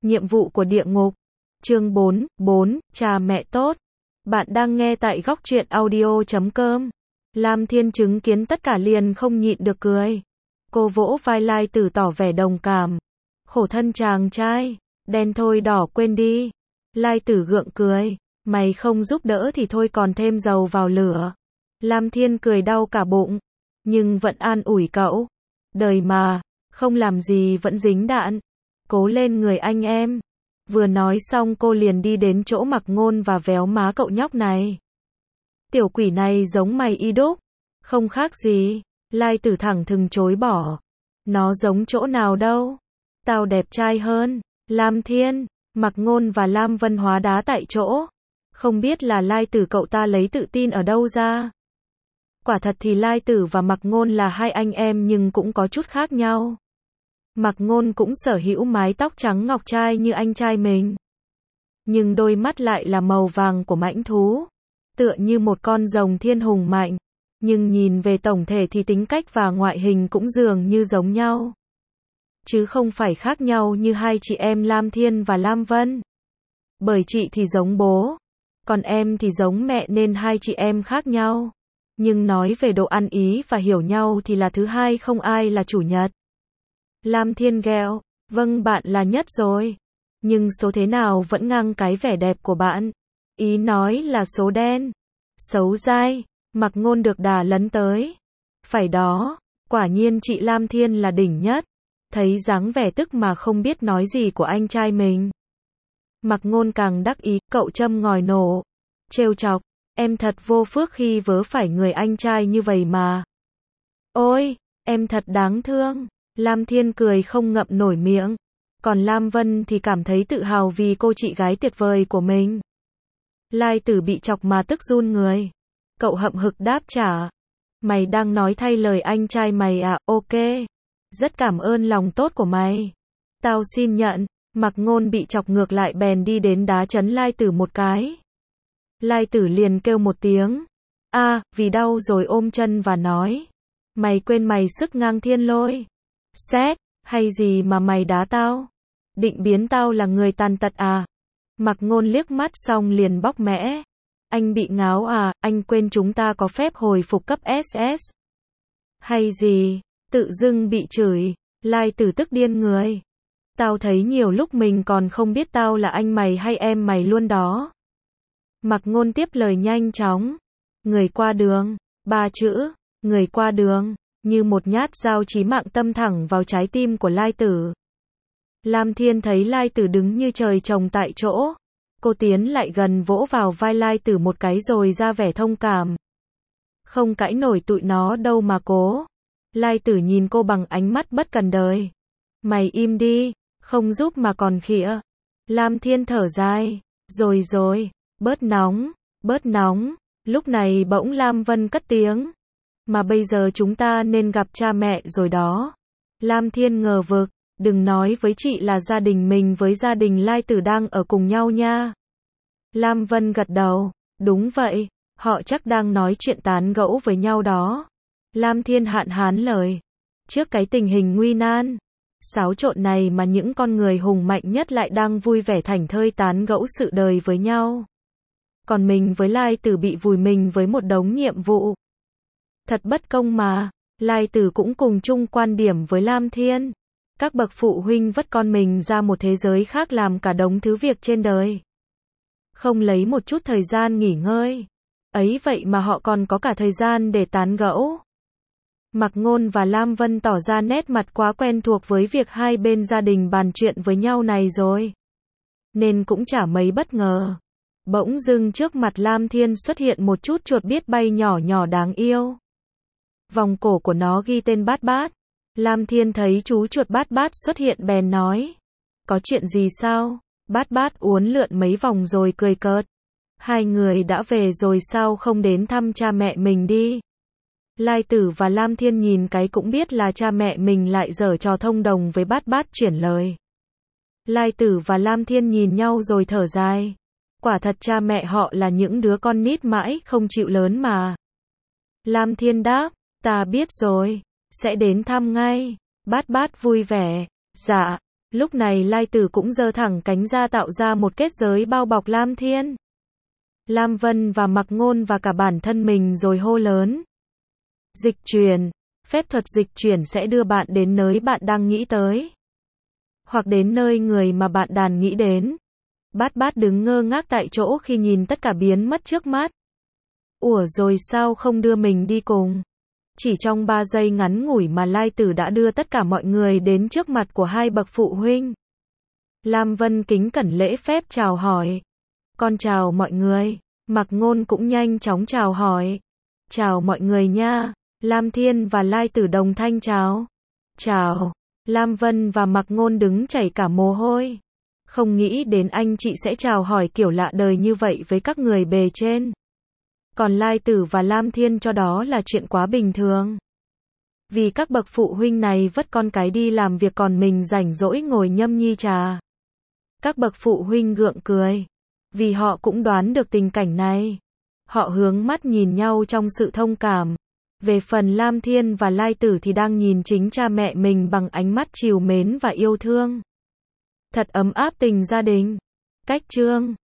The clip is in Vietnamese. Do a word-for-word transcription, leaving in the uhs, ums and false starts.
Nhiệm vụ của địa ngục. Chương bốn, bốn, cha mẹ tốt. Bạn đang nghe tại góc truyện audio chấm com. Lam Thiên chứng kiến tất cả liền không nhịn được cười. Cô vỗ vai Lai Tử tỏ vẻ đồng cảm. Khổ thân chàng trai, đen thôi đỏ quên đi. Lai Tử gượng cười, mày không giúp đỡ thì thôi còn thêm dầu vào lửa. Lam Thiên cười đau cả bụng, nhưng vẫn an ủi cậu. Đời mà, không làm gì vẫn dính đạn. Cố lên người anh em. Vừa nói xong cô liền đi đến chỗ Mặc Ngôn và véo má cậu nhóc này. Tiểu quỷ này giống mày y đúc. Không khác gì. Lai Tử thẳng thừng chối bỏ. Nó giống chỗ nào đâu. Tao đẹp trai hơn. Lam Thiên, Mặc Ngôn và Lam Vân hóa đá tại chỗ. Không biết là Lai Tử cậu ta lấy tự tin ở đâu ra. Quả thật thì Lai Tử và Mặc Ngôn là hai anh em nhưng cũng có chút khác nhau. Mặc Ngôn cũng sở hữu mái tóc trắng ngọc trai như anh trai mình. Nhưng đôi mắt lại là màu vàng của mãnh thú. Tựa như một con rồng thiên hùng mạnh. Nhưng nhìn về tổng thể thì tính cách và ngoại hình cũng dường như giống nhau. Chứ không phải khác nhau như hai chị em Lam Thiên và Lam Vân. Bởi chị thì giống bố. Còn em thì giống mẹ nên hai chị em khác nhau. Nhưng nói về độ ăn ý và hiểu nhau thì là thứ hai không ai là chủ nhật. Lam Thiên ghẹo, vâng bạn là nhất rồi. Nhưng số thế nào vẫn ngang cái vẻ đẹp của bạn. Ý nói là số đen. Xấu dai, Mặc Ngôn được đà lấn tới. Phải đó, quả nhiên chị Lam Thiên là đỉnh nhất. Thấy dáng vẻ tức mà không biết nói gì của anh trai mình. Mặc Ngôn càng đắc ý, cậu châm ngòi nổ. Trêu chọc, em thật vô phước khi vớ phải người anh trai như vậy mà. Ôi, em thật đáng thương. Lam Thiên cười không ngậm nổi miệng. Còn Lam Vân thì cảm thấy tự hào vì cô chị gái tuyệt vời của mình. Lai Tử bị chọc mà tức run người. Cậu hậm hực đáp trả. Mày đang nói thay lời anh trai mày à, ok. Rất cảm ơn lòng tốt của mày. Tao xin nhận. Mặc Ngôn bị chọc ngược lại bèn đi đến đá chấn Lai Tử một cái. Lai Tử liền kêu một tiếng. A, à, vì đau rồi ôm chân và nói. Mày quên mày sức ngang thiên lôi. Xét, hay gì mà mày đá tao? Định biến tao là người tàn tật à? Mặc Ngôn liếc mắt xong liền bóc mẽ. Anh bị ngáo à, anh quên chúng ta có phép hồi phục cấp ét ét. Hay gì, tự dưng bị chửi, Lai Tử tức điên người. Tao thấy nhiều lúc mình còn không biết tao là anh mày hay em mày luôn đó. Mặc Ngôn tiếp lời nhanh chóng. Người qua đường, ba chữ, người qua đường. Như một nhát dao chí mạng tâm thẳng vào trái tim của Lai Tử. Lam Thiên thấy Lai Tử đứng như trời trồng tại chỗ. Cô tiến lại gần vỗ vào vai Lai Tử một cái rồi ra vẻ thông cảm. Không cãi nổi tụi nó đâu mà cố. Lai Tử nhìn cô bằng ánh mắt bất cần đời. Mày im đi, không giúp mà còn khịa. Lam Thiên thở dài. Rồi rồi, bớt nóng, bớt nóng. Lúc này bỗng Lam Vân cất tiếng. Mà bây giờ chúng ta nên gặp cha mẹ rồi đó. Lam Thiên ngờ vực, đừng nói với chị là gia đình mình với gia đình Lai Tử đang ở cùng nhau nha. Lam Vân gật đầu, đúng vậy, họ chắc đang nói chuyện tán gẫu với nhau đó. Lam Thiên hạn hán lời. Trước cái tình hình nguy nan, xáo trộn này mà những con người hùng mạnh nhất lại đang vui vẻ thảnh thơi tán gẫu sự đời với nhau. Còn mình với Lai Tử bị vùi mình với một đống nhiệm vụ. Thật bất công mà. Lai Tử cũng cùng chung quan điểm với Lam Thiên. Các bậc phụ huynh vất con mình ra một thế giới khác làm cả đống thứ việc trên đời. Không lấy một chút thời gian nghỉ ngơi. Ấy vậy mà họ còn có cả thời gian để tán gẫu. Mặc Ngôn và Lam Vân tỏ ra nét mặt quá quen thuộc với việc hai bên gia đình bàn chuyện với nhau này rồi. Nên cũng chả mấy bất ngờ. Bỗng dưng trước mặt Lam Thiên xuất hiện một chút chuột biết bay nhỏ nhỏ đáng yêu. Vòng cổ của nó ghi tên Bát Bát. Lam Thiên thấy chú chuột Bát Bát xuất hiện bèn nói. Có chuyện gì sao? Bát Bát uốn lượn mấy vòng rồi cười cợt. Hai người đã về rồi sao không đến thăm cha mẹ mình đi? Lai Tử và Lam Thiên nhìn cái cũng biết là cha mẹ mình lại giở trò thông đồng với Bát Bát chuyển lời. Lai Tử và Lam Thiên nhìn nhau rồi thở dài. Quả thật cha mẹ họ là những đứa con nít mãi không chịu lớn mà. Lam Thiên đáp. Ta biết rồi, sẽ đến thăm ngay. Bát Bát vui vẻ. Dạ, Lúc này Lai Tử cũng giơ thẳng cánh ra tạo ra một kết giới bao bọc Lam Thiên, Lam Vân và Mặc Ngôn và cả bản thân mình rồi hô lớn. Dịch chuyển. Phép thuật dịch chuyển sẽ đưa bạn đến nơi bạn đang nghĩ tới, hoặc đến nơi người mà bạn đàn nghĩ đến. Bát Bát đứng ngơ ngác tại chỗ khi nhìn tất cả biến mất trước mắt. Ủa rồi sao không đưa mình đi cùng? Chỉ trong ba giây ngắn ngủi mà Lai Tử đã đưa tất cả mọi người đến trước mặt của hai bậc phụ huynh. Lam Vân kính cẩn lễ phép chào hỏi. Con chào mọi người. Mặc Ngôn cũng nhanh chóng chào hỏi. Chào mọi người nha. Lam Thiên và Lai Tử đồng thanh chào. Chào. Lam Vân và Mặc Ngôn đứng chảy cả mồ hôi. Không nghĩ đến anh chị sẽ chào hỏi kiểu lạ đời như vậy với các người bề trên. Còn Lai Tử và Lam Thiên cho đó là chuyện quá bình thường. Vì các bậc phụ huynh này vất con cái đi làm việc còn mình rảnh rỗi ngồi nhâm nhi trà. Các bậc phụ huynh gượng cười. Vì họ cũng đoán được tình cảnh này. Họ hướng mắt nhìn nhau trong sự thông cảm. Về phần Lam Thiên và Lai Tử thì đang nhìn chính cha mẹ mình bằng ánh mắt trìu mến và yêu thương. Thật ấm áp tình gia đình. Cách chương